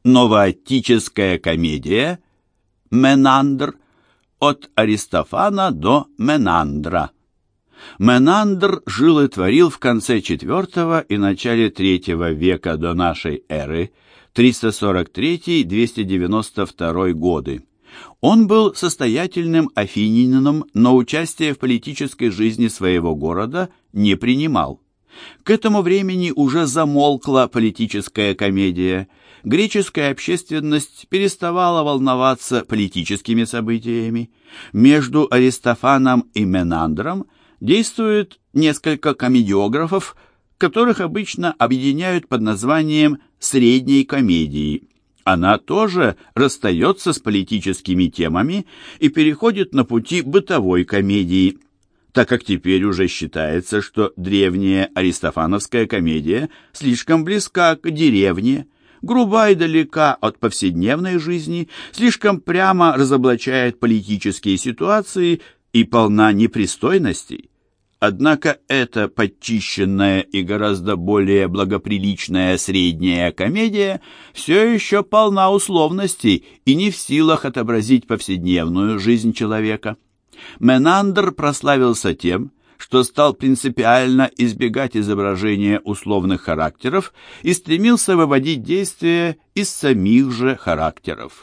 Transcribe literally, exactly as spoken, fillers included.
Новоаттическая комедия Менандр от Аристофана до Менандра. Менандр жил и творил в конце четвёртого и начале третьего века до нашей эры, триста сорок третий — двести девяносто второй годы. Он был состоятельным афинянином, но участие в политической жизни своего города не принимал. К этому времени уже замолкла политическая комедия. Греческая общественность переставала волноваться политическими событиями. Между Аристофаном и Менандром действует несколько комедиографов, которых обычно объединяют под названием «средней комедии». Она тоже расстается с политическими темами и переходит на пути бытовой комедии, так как теперь уже считается, что древняя аристофановская комедия слишком близка к деревне, груба и далека от повседневной жизни, слишком прямо разоблачает политические ситуации и полна непристойностей. Однако эта подчищенная и гораздо более благоприличная средняя комедия все еще полна условностей и не в силах отобразить повседневную жизнь человека. Менандр прославился тем, что стал принципиально избегать изображения условных характеров и стремился выводить действия из самих же характеров.